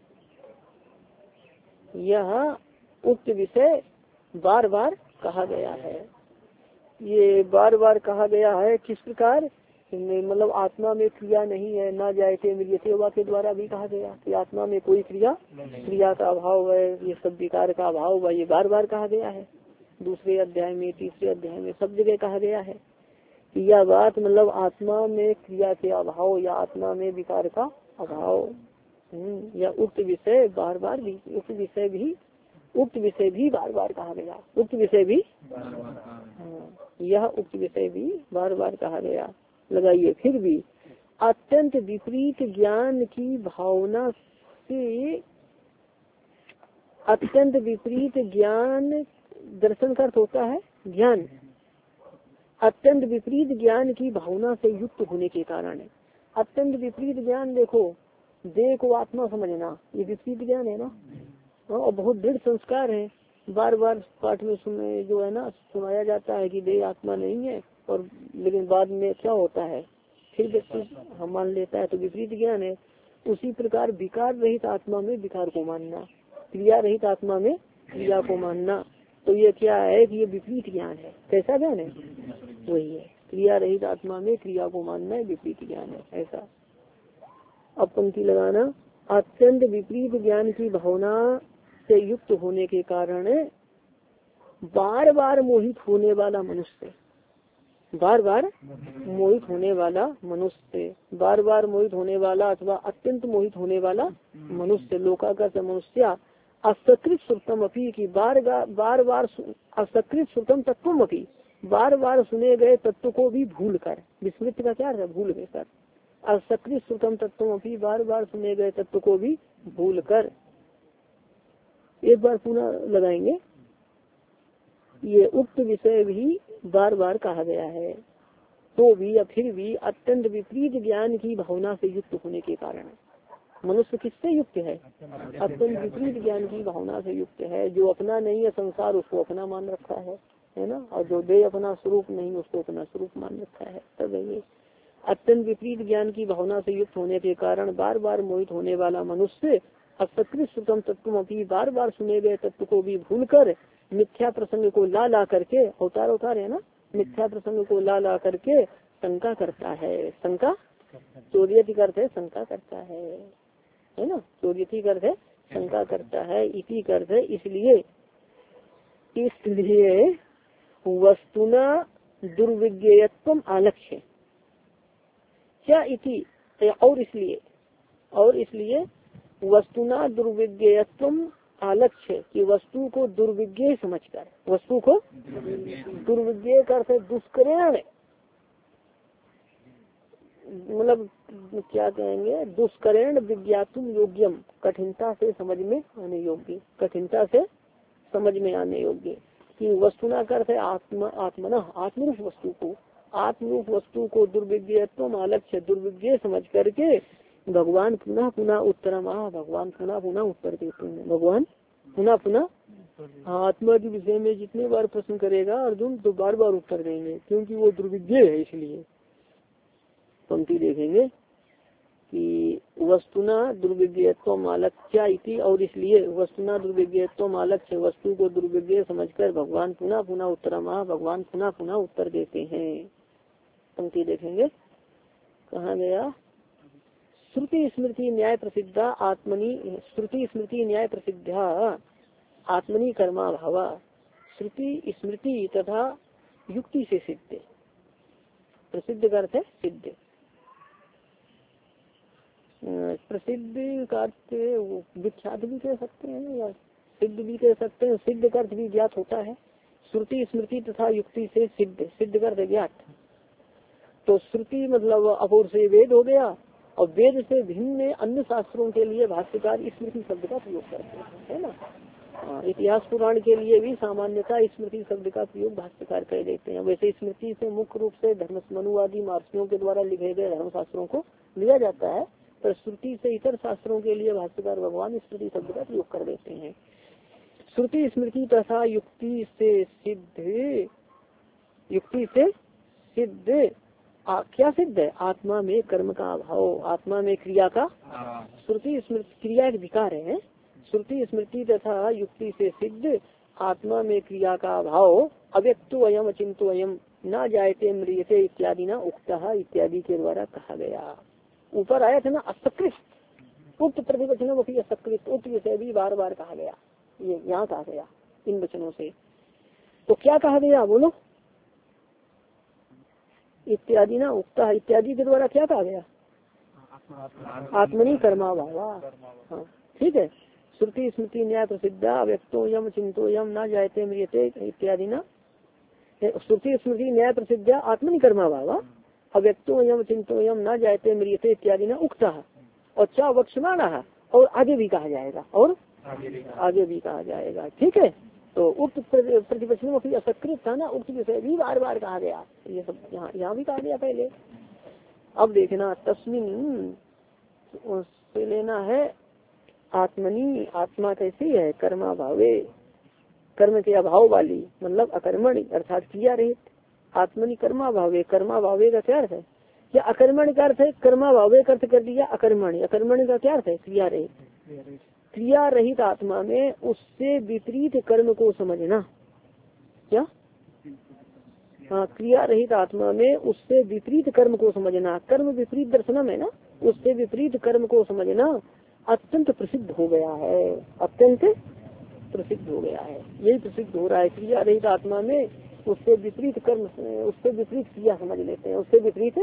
यह उक्त विषय बार बार कहा गया है। ये बार बार कहा गया है किस प्रकार? मतलब आत्मा में क्रिया नहीं है, ना जायते मृत्यते वाक्य द्वारा भी कहा गया कि आत्मा में कोई क्रिया क्रिया का अभाव है, ये सब विकार का अभाव है। ये बार बार कहा गया है। दूसरे अध्याय में, तीसरे अध्याय में, सब जगह कहा गया है कि यह बात मतलब आत्मा में क्रिया के अभाव या आत्मा में विकार का अभाव। या उक्त विषय बार बार भी, उक्त विषय भी उक्त विषय भी बार बार कहा गया, उक्त विषय भी हाँ, यह उक्त विषय भी बार बार कहा गया। लगाइए फिर भी अत्यंत विपरीत ज्ञान की भावना से, अत्यंत विपरीत ज्ञान दर्शन का अर्थ होता है ज्ञान, अत्यंत विपरीत ज्ञान की भावना से युक्त होने के कारण है। अत्यंत विपरीत ज्ञान देखो, देह को आत्मा समझना ये विपरीत ज्ञान है ना, और बहुत दृढ़ संस्कार है। बार बार पाठ में सुने जो है ना सुनाया जाता है कि देह आत्मा नहीं है, और लेकिन बाद में क्या होता है फिर व्यक्ति हम मान लेता है, तो विपरीत ज्ञान है। उसी प्रकार विकार रहित आत्मा में विकार को मानना, क्रिया रहित आत्मा में क्रिया को मानना, तो ये क्या है कि ये विपरीत ज्ञान है। कैसा ज्ञान है? वही है, क्रिया रहित आत्मा में क्रिया को मानना है, विपरीत ज्ञान है ऐसा। अब पंक्ति लगाना, अत्यंत विपरीत ज्ञान की भावना से युक्त होने के कारण बार बार मोहित होने वाला मनुष्य, बार बार मोहित होने वाला मनुष्य, बार बार मोहित होने वाला अथवा अत्यंत मोहित होने वाला मनुष्य, लोका का मनुष्य, असकृत श्रुतम अपी की बार बार बार असकृत श्रुतम तत्वम अपी, बार बार सुने गए तत्व को भी भूल कर, विस्मृत का क्या है भूल गए कर, असकृत श्रुतम तत्वम अपी, बार बार सुने गए तत्व को भी भूल कर। एक बार पुनः लगाएंगे, ये उक्त विषय भी बार बार कहा गया है, तो भी या फिर भी अत्यंत विपरीत ज्ञान की भावना से युक्त होने के कारण। मनुष्य किससे युक्त है? अत्यंत विपरीत ज्ञान की भावना से युक्त है। जो अपना नहीं है संसार उसको अपना मान रखा है, है ना, और जो दे अपना स्वरूप नहीं उसको अपना स्वरूप मान रखा है। तब ये अत्यंत विपरीत ज्ञान की भावना से युक्त होने के कारण बार बार मोहित होने वाला मनुष्य असकृत श्रुतम तत्व भी, बार बार सुने गए तत्व को भी भूल कर मिथ्या प्रसंग को ला ला करके, अवतार अवतार है ना, मिथ्या प्रसंग को ला ला करके शंका करता है। शंका चोरियति करते शंका करता है, है ना, चोरियति करते शंका करता है, इति करते इसलिए, इसलिए वस्तुना दुर्विज्ञेयत्वम आलक्ष्य क्या इति, और इसलिए और इसलिए वस्तुना दुर्विज्ञेयत्वम आलक्ष्य की वस्तु को दुर्विज्ञेय समझकर, वस्तु को दुर्विज्ञेय करते दुष्करण, मतलब क्या कहेंगे, दुष्करण विज्ञातुम योग्यम, कठिनता से समझ में आने योग्य, कठिनता से समझ में आने योग्य कि वस्तुना करते आत्मा आत्मना आत्मरूप वस्तु को, आत्मरूप वस्तु को दुर्विज्ञेयत्वम आलक्ष्य दुर्विज्ञेय समझ करके भगवान पुनः पुनः उत्तरम, भगवान पुनः पुनः उत्तर देते हैं। भगवान पुनः पुनः आत्मा के विषय में जितने बार प्रश्न करेगा अर्जुन तो बार बार उत्तर देंगे, क्योंकि वो दुर्विज्ञेय है। इसलिए पंक्ति देखेंगे कि वस्तुना दुर्विज्ञेयत्वम आलक्ष्य इति, और इसलिए वस्तुना दुर्विज्ञेयत्वम आलक्ष्य वस्तु को दुर्विज्ञेय समझकर भगवान पुनः पुनः उत्तरम, भगवान पुनः पुनः उत्तर देते हैं। पंक्ति देखेंगे, कहाँ गया, श्रुति स्मृति न्याय प्रसिद्धा आत्मनि, श्रुति स्मृति न्याय प्रसिद्धा आत्मनि कर्मा भावा, श्रुति स्मृति तथा युक्ति से सिद्ध, प्रसिद्ध का अर्थ है सिद्ध, प्रसिद्ध का अर्थ विख्यात भी कह सकते हैं या सिद्ध भी कह सकते हैं, सिद्ध का अर्थ भी ज्ञात होता है। श्रुति स्मृति तथा युक्ति से सिद्ध, सिद्ध का अर्थ ज्ञात, तो श्रुति मतलब अपूर्व से वेद हो गया, और वेद से भिन्न अन्य शास्त्रों के लिए भाष्यकार स्मृति शब्द का प्रयोग करते हैं, है ना। इतिहास पुराण के लिए भी सामान्यतः स्मृति शब्द का प्रयोग भाष्यकार कर देते हैं। वैसे स्मृति से मुख्य रूप से धर्म मनुवादी महर्षियों के द्वारा लिखे गए धर्म शास्त्रों को लिया जाता है, पर श्रुति से इतर शास्त्रों के लिए भाष्यकार भगवान स्मृति शब्द का प्रयोग कर देते हैं। श्रुति स्मृति तथा युक्ति से सिद्ध, युक्ति से सिद्ध आ, क्या सिद्ध है, आत्मा में कर्म का अभाव, आत्मा में क्रिया का, श्रुति स्मृति क्रिया एक विकार है, श्रुति स्मृति तथा युक्ति से सिद्ध आत्मा में क्रिया का अभाव, अव्यक्तो अयम अचिंतो अयम न जायते म्रियते इत्यादि न उक्ता इत्यादि के द्वारा कहा गया। ऊपर आया था ना असकृत, उक्त प्रतिवचनों की असकृत, उक्त विषय भी बार बार कहा गया, ये यहाँ कहा गया इन वचनों से। तो क्या कहा गया बोलो, इत्यादि ना उक्ता, इत्यादि के द्वारा क्या कहा गया, आत्मनि कर्मा भावा। हाँ ठीक है, श्रुति स्मृति न्याय प्रसिद्धा व्यक्तो यम चिंतो यम न जायते म्रियते इत्यादि ना, श्रुति स्मृति न्याय प्रसिद्धा आत्मनि कर्मा भावा अव्यक्तो यम चिंतो यम न जायते म्रियते इत्यादि ना उक्ता, और चा वक्षमाण, और आगे भी कहा जाएगा, और आगे भी कहा जाएगा। ठीक है, तो उक्त प्रतिवचनों की असकृत था ना, उक्त विषय भी बार बार कहा गया, ये सब यहाँ यहाँ भी कहा गया पहले। अब देखना तस्मिन से लेना है आत्मनि, आत्मा कैसी है, कर्मा भावे, कर्म के अभाव वाली, मतलब अकर्मणि अर्थात क्रिया रहित, आत्मनि कर्मा भावे, कर्मा भावे का क्या अर्थ है, या अकर्मण का अर्थ है, कर्मा भावे का अर्थ कर दिया अकर्मणि, अकर्मणि का क्या अर्थ है, क्रिया रहित, क्रिया रहित आत्मा में उससे विपरीत कर्म को समझना, क्या, हाँ क्रिया रहित आत्मा में उससे विपरीत कर्म को समझना, कर्म विपरीत दर्शनम है ना, उससे विपरीत कर्म को समझना अत्यंत प्रसिद्ध हो गया है, अत्यंत प्रसिद्ध हो गया है, यही प्रसिद्ध हो रहा है। क्रिया रहित आत्मा में उससे विपरीत कर्म, उससे विपरीत क्रिया समझ लेते हैं। उससे विपरीत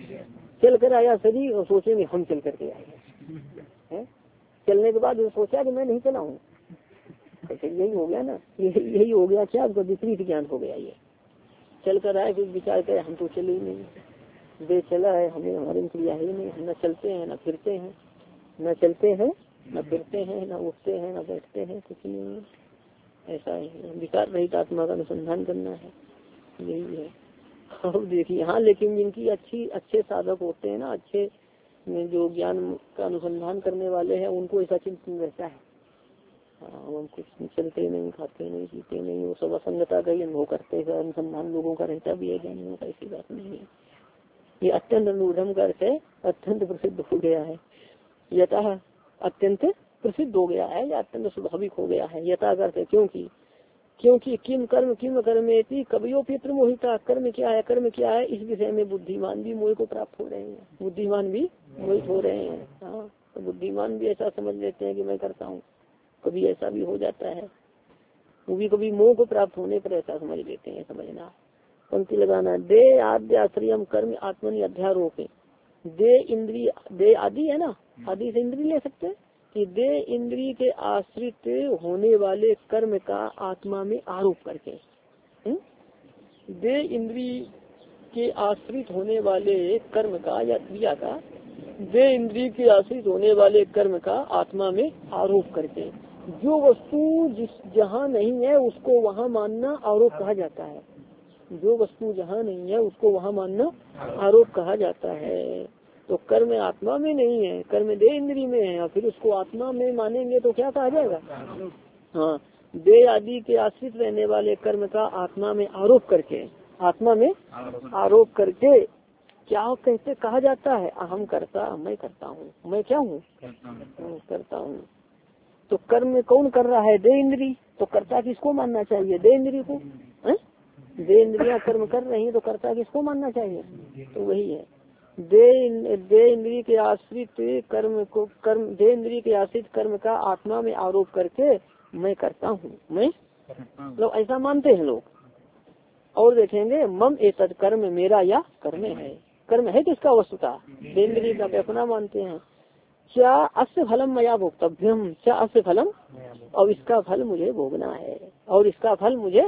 चल कर आया शरीर और सोचेंगे हम चल करके आए, चलने के बाद सोचा कि मैं नहीं चला हूँ, तो यही हो गया ना, यही हो गया क्या, आपका विपरीत ज्ञान हो गया। ये चल कर आए फिर विचार करे हम तो चले ही नहीं, वे चला है, हमें हमारी में क्रिया ही नहीं, हम न चलते हैं न फिरते हैं, न चलते हैं न फिरते हैं, न उठते हैं न बैठते हैं, कुछ नहीं। ऐसा है विकार रहित आत्मा का अनुसंधान करना है, यही है। अब देखिए हाँ, लेकिन जिनकी अच्छी अच्छे साधक होते हैं ना, अच्छे जो ज्ञान का अनुसंधान करने वाले हैं, उनको ऐसा चिंतन रहता है। हाँ, हम कुछ चलते नहीं, खाते नहीं, पीते नहीं, वो सब असंगता का ही अनुभव करते हैं। अनुसंधान लोगों का रहता भी है, ज्ञानियों का ऐसी बात नहीं है। ये अत्यंत अनुधम का अर्थ है, अत्यंत प्रसिद्ध हो गया है। यथा अत्यंत प्रसिद्ध हो गया है या अत्यंत स्वाभाविक हो गया है। यथा का अर्थ है क्योंकि, क्योंकि किम कर्म किम कर्मेति कवियो पितृ मोहिता, कर्म क्या है कर्म क्या है इस विषय में बुद्धिमान भी मोह को प्राप्त हो रहे हैं, बुद्धिमान भी मोहित हो रहे हैं। हाँ, तो बुद्धिमान भी ऐसा समझ लेते हैं कि मैं करता हूँ, कभी ऐसा भी हो जाता है, वो भी कभी मोह को प्राप्त होने पर ऐसा समझ लेते हैं। समझना, पंक्ति लगाना, दे आद्य आश्रयम कर्म आत्मनि अध्यारोप, दे इंद्रिय, दे आदि है ना, आदि से इंद्रिय ले सकते हैं कि दे इंद्रिय के आश्रित होने वाले कर्म का आत्मा में आरोप करके, हुँ? दे इंद्रिय के आश्रित होने वाले कर्म का या क्रिया का, दे इंद्रिय के आश्रित होने वाले कर्म का आत्मा में आरोप करके, जो वस्तु जिस जहाँ नहीं है उसको वहाँ मानना आरोप कहा जाता है। जो वस्तु जहाँ नहीं है उसको वहाँ मानना आरोप कहा जाता है। तो कर्म आत्मा में नहीं है, कर्म दे इंद्रिय में है, और फिर उसको आत्मा में मानेंगे तो क्या कहा जाएगा। हाँ, दे आदि के आश्रित रहने वाले कर्म का आत्मा में आरोप करके, आत्मा में आरोप करके क्या कहते कहा जाता है, अहम करता, मैं करता हूँ, मैं क्या हूँ करता हूँ। तो कर्म कौन कर रहा है, दे इंद्रिय, तो कर्ता किसको मानना चाहिए, दे इंद्रिय को। है? दे इंद्रिया कर्म कर रही है तो कर्ता किसको मानना चाहिए, तो वही है। दे दे इंद्रिय के आश्रित कर्म को, कर्म दे इंद्रिय के आश्रित कर्म का आत्मा में आरोप करके मैं करता हूँ, मैं लोग ऐसा मानते हैं लोग। और देखेंगे मम एतद कर्म, मेरा या कर्म है, कर्म है किसका, वस्तुता दे इंद्रिय का, अपना मानते हैं। क्या अस्य फलम मया भोक्तव्यम, क्या अस्य फलम, और इसका फल मुझे भोगना है, और इसका फल मुझे,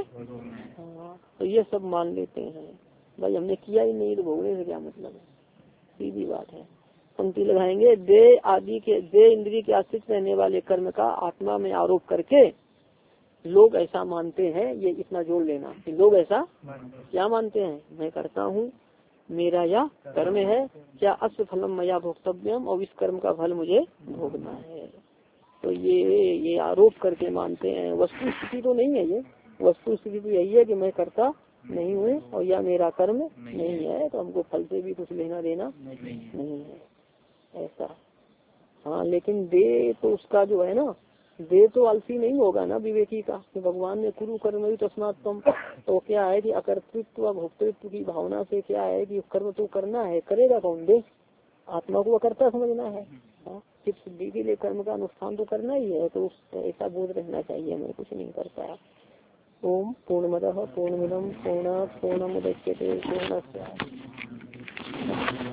तो ये सब मान लेते हैं। भाई हमने किया ही नहीं तो भोगने से क्या मतलब है, सीधी बात है। पंक्ति लगाएंगे, दे आदि के, दे इंद्रिय के आश्रित रहने वाले कर्म का आत्मा में आरोप करके लोग ऐसा मानते हैं। ये इतना जोड़ लेना कि लोग ऐसा क्या मानते हैं, मैं करता हूँ, मेरा या कर्म है, क्या अस्य फलम मया भोक्तव्यम, और इस कर्म का फल मुझे भोगना है। तो ये ये आरोप करके मानते हैं। वस्तु स्थिति तो नहीं है, ये वस्तु स्थिति तो यही है कि मैं करता नहीं हूँ और या मेरा कर्म नहीं है, तो हमको फल से भी कुछ लेना देना नहीं है, ऐसा। हाँ, लेकिन दे तो उसका जो है ना, दे तो आलसी नहीं होगा ना विवेकी का, कि भगवान ने कुरु कर्म ही तस्मात् त्वम, तो क्या है कि अकर्तृत्व भोक्तृत्व की भावना से क्या है कि कर्म तो करना है, करेगा कौन, दे, आत्मा को अकर्ता समझना है। हाँ, चित्त शुद्धि के लिए कर्म का अनुष्ठान तो करना ही है, तो ऐसा बोध रहना चाहिए, मैं कुछ नहीं करता। ओम पूर्णमदः पूर्णमिदं पूर्णात् पूर्णमुदच्यते पूर्णस्य